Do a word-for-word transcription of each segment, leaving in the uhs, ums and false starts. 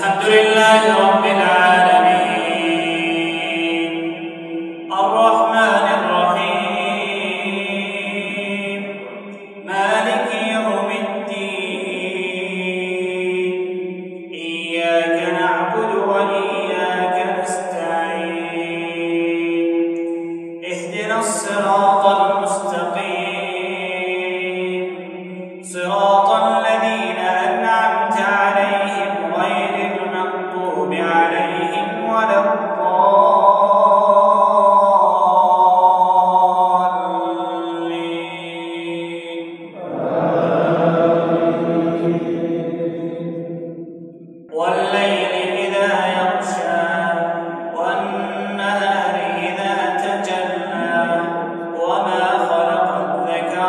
الحمد لله رب العالمين الرحمن الرحيم مالك يوم الدين إياك نعبد وإياك نستعين اهدنا الصراط المستقيم صراط الذين أنعمت عليهم غير المغضوب عليهم ولا الضالين والليل إذا يغشى والنهار إذا تجلى وما خلق الذكر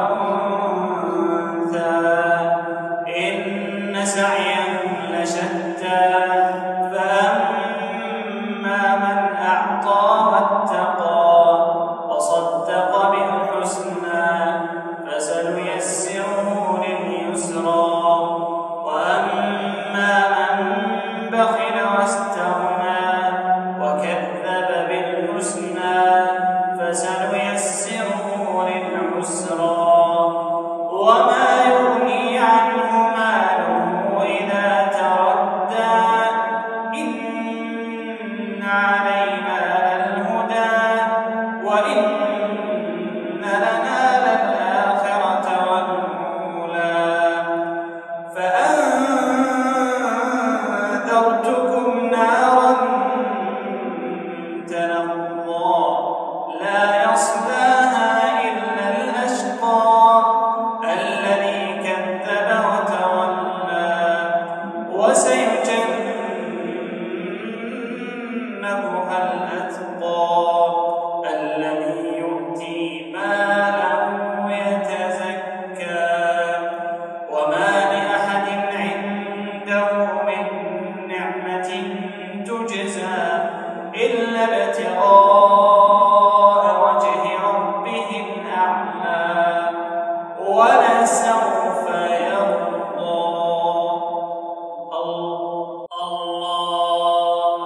والأنثى إن سعيكم لشتى فأما من أعطى واتقى وصدق بالحسنى فسنيسره لليسرى وأما من بخل واستغنى وكذب بالحسنى فسنيسره للعسرى وما يغني عنه ماله إذا تردى إن علينا للهدى وإن لنا للآخرة والأولى فأنذرتكم نارا تلظى لا يصلاها إلا الأشقى الذي كذب وتولى وسيجنبها الأتقى الذي يؤتي ماله يتزكى وما لأحد عنده من نعمة تجزى إلا ابتغاء وجه ربه الأعلى ولسوف يرضى الله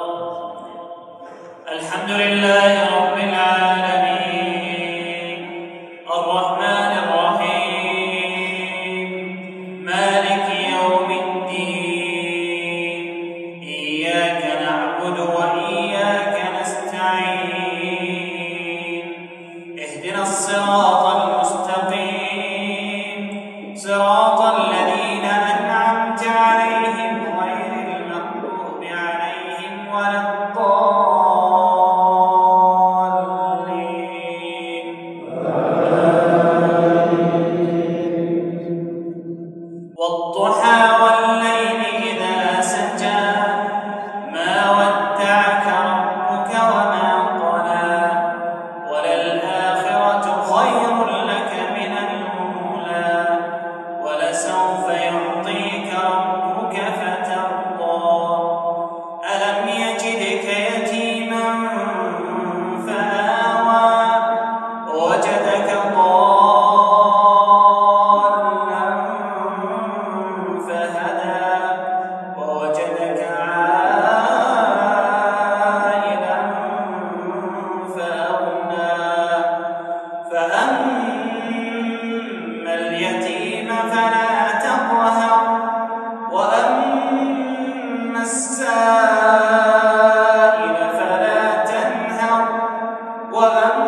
الحمد لله رب العالمين الرحمن الرحيم مالك يوم الدين إياك نعبد وإياك نستعين اهدنا الصراط المستقيم صراط الذين أنعمت عليهم غير المغضوب عليهم ولا الضالين والضحى والليل إذا سجى ما ودعك ربك وما قلى وللآخرة خير لك من الأولى ولسوف يعطيك ربك فترضى ألم يجدك يتيما فآوى ووجدك ضالا فهدى ووجدك عائلا فأغنى فأما اليتيم فلا تقهر وأما السائل فلا تنهر وأما